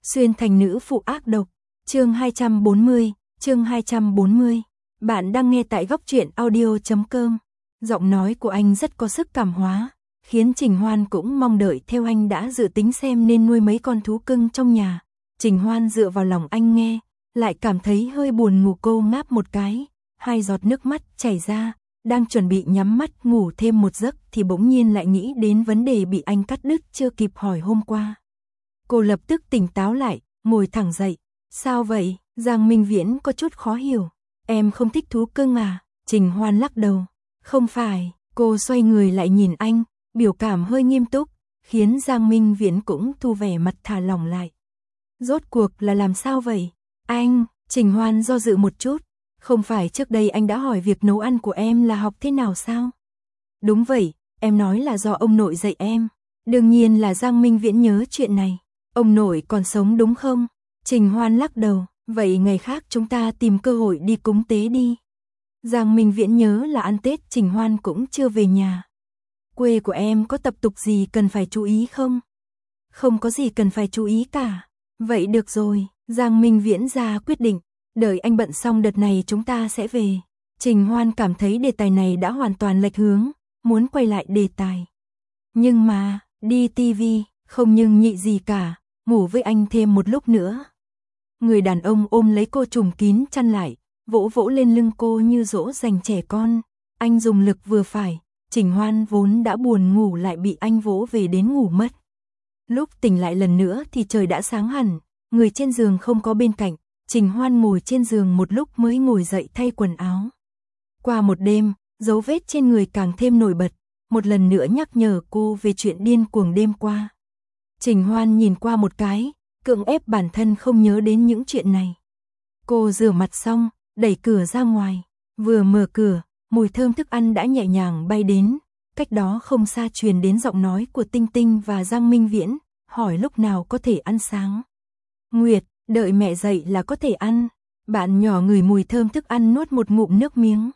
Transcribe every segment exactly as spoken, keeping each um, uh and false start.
Xuyên thành nữ phụ ác độc. Chương hai trăm bốn mươi, chương hai trăm bốn mươi. Bạn đang nghe tại góc truyện audio chấm com. Giọng nói của anh rất có sức cảm hóa, khiến Trình Hoan cũng mong đợi theo. Anh đã dự tính xem nên nuôi mấy con thú cưng trong nhà. Trình Hoan dựa vào lòng anh nghe, lại cảm thấy hơi buồn ngủ. Cô ngáp một cái, hai giọt nước mắt chảy ra, đang chuẩn bị nhắm mắt ngủ thêm một giấc thì bỗng nhiên lại nghĩ đến vấn đề bị anh cắt đứt chưa kịp hỏi hôm qua. Cô lập tức tỉnh táo lại, ngồi thẳng dậy. Sao vậy? Giang Minh Viễn có chút khó hiểu. Em không thích thú cưng à? Trình Hoan lắc đầu. Không phải. Cô xoay người lại nhìn anh, biểu cảm hơi nghiêm túc, khiến Giang Minh Viễn cũng thu vẻ mặt thả lỏng lại. Rốt cuộc là làm sao vậy? Anh, Trình Hoan do dự một chút. Không phải trước đây anh đã hỏi việc nấu ăn của em là học thế nào sao? Đúng vậy, em nói là do ông nội dạy em. Đương nhiên là Giang Minh Viễn nhớ chuyện này. Ông nội còn sống đúng không? Trình Hoan lắc đầu. Vậy ngày khác chúng ta tìm cơ hội đi cúng tế đi. Giang Minh Viễn nhớ là ăn Tết Trình Hoan cũng chưa về nhà. Quê của em có tập tục gì cần phải chú ý không? Không có gì cần phải chú ý cả. Vậy được rồi, Giang Minh Viễn ra quyết định. Đợi anh bận xong đợt này chúng ta sẽ về. Trình Hoan cảm thấy đề tài này đã hoàn toàn lệch hướng, muốn quay lại đề tài. Nhưng mà, đi tivi, không nhưng nhị gì cả, ngủ với anh thêm một lúc nữa. Người đàn ông ôm lấy cô trùm kín chăn lại, vỗ vỗ lên lưng cô như dỗ dành trẻ con. Anh dùng lực vừa phải, Trình Hoan vốn đã buồn ngủ lại bị anh vỗ về đến ngủ mất. Lúc tỉnh lại lần nữa thì trời đã sáng hẳn, người trên giường không có bên cạnh. Trình Hoan ngồi trên giường một lúc mới ngồi dậy thay quần áo. Qua một đêm, dấu vết trên người càng thêm nổi bật, một lần nữa nhắc nhở cô về chuyện điên cuồng đêm qua. Trình Hoan nhìn qua một cái, cưỡng ép bản thân không nhớ đến những chuyện này. Cô rửa mặt xong, đẩy cửa ra ngoài, vừa mở cửa, mùi thơm thức ăn đã nhẹ nhàng bay đến, cách đó không xa truyền đến giọng nói của Tinh Tinh và Giang Minh Viễn, hỏi lúc nào có thể ăn sáng. Nguyệt, đợi mẹ dậy là có thể ăn. Bạn nhỏ ngửi mùi thơm thức ăn nuốt một ngụm nước miếng.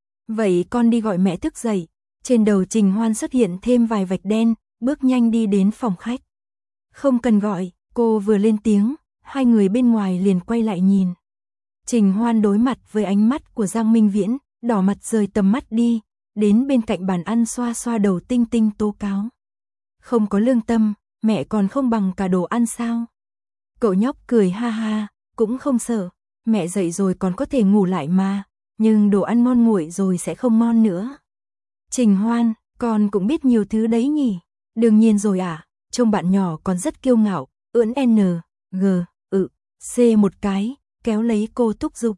Vậy con đi gọi mẹ thức dậy. Trên đầu Trình Hoan xuất hiện thêm vài vạch đen, bước nhanh đi đến phòng khách. Không cần gọi, cô vừa lên tiếng, hai người bên ngoài liền quay lại nhìn. Trình Hoan đối mặt với ánh mắt của Giang Minh Viễn, đỏ mặt rời tầm mắt đi, đến bên cạnh bàn ăn xoa xoa đầu Tinh Tinh tố cáo. Không có lương tâm, mẹ còn không bằng cả đồ ăn sao? Cậu nhóc cười ha ha, cũng không sợ, mẹ dậy rồi còn có thể ngủ lại mà, nhưng đồ ăn ngon nguội rồi sẽ không ngon nữa. Trình Hoan, con cũng biết nhiều thứ đấy nhỉ? Đương nhiên rồi à, trông bạn nhỏ còn rất kiêu ngạo, ưỡn N, G, ự, C một cái, kéo lấy cô thúc giục.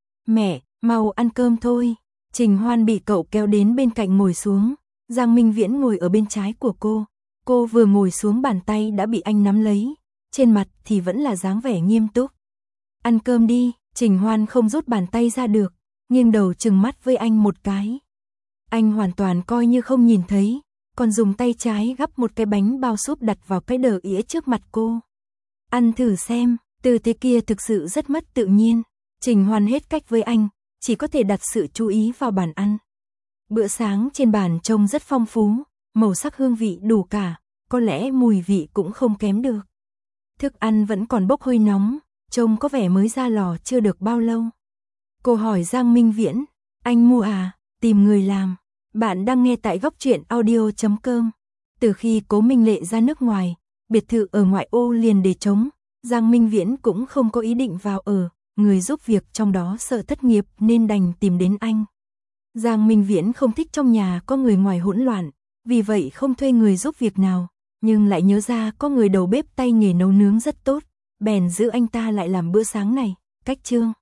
Mẹ, mau ăn cơm thôi. Trình Hoan bị cậu kéo đến bên cạnh ngồi xuống, Giang Minh Viễn ngồi ở bên trái của cô. Cô vừa ngồi xuống bàn tay đã bị anh nắm lấy. Trên mặt thì vẫn là dáng vẻ nghiêm túc. Ăn cơm đi, Trình Hoan không rút bàn tay ra được, nghiêng đầu trừng mắt với anh một cái. Anh hoàn toàn coi như không nhìn thấy, còn dùng tay trái gắp một cái bánh bao súp đặt vào cái đờ ỉa trước mặt cô. Ăn thử xem, tư thế kia thực sự rất mất tự nhiên. Trình Hoan hết cách với anh, chỉ có thể đặt sự chú ý vào bàn ăn. Bữa sáng trên bàn trông rất phong phú, màu sắc hương vị đủ cả, có lẽ mùi vị cũng không kém được. Thức ăn vẫn còn bốc hơi nóng, trông có vẻ mới ra lò chưa được bao lâu. Cô hỏi Giang Minh Viễn, anh mua à, tìm người làm. Bạn đang nghe tại góc truyện audio chấm com. Từ khi Cố Minh Lệ ra nước ngoài, biệt thự ở ngoại ô liền để trống, Giang Minh Viễn cũng không có ý định vào ở, người giúp việc trong đó sợ thất nghiệp nên đành tìm đến anh. Giang Minh Viễn không thích trong nhà có người ngoài hỗn loạn, vì vậy không thuê người giúp việc nào. Nhưng lại nhớ ra có người đầu bếp tay nghề nấu nướng rất tốt, bèn giữ anh ta lại làm bữa sáng này. Cách chương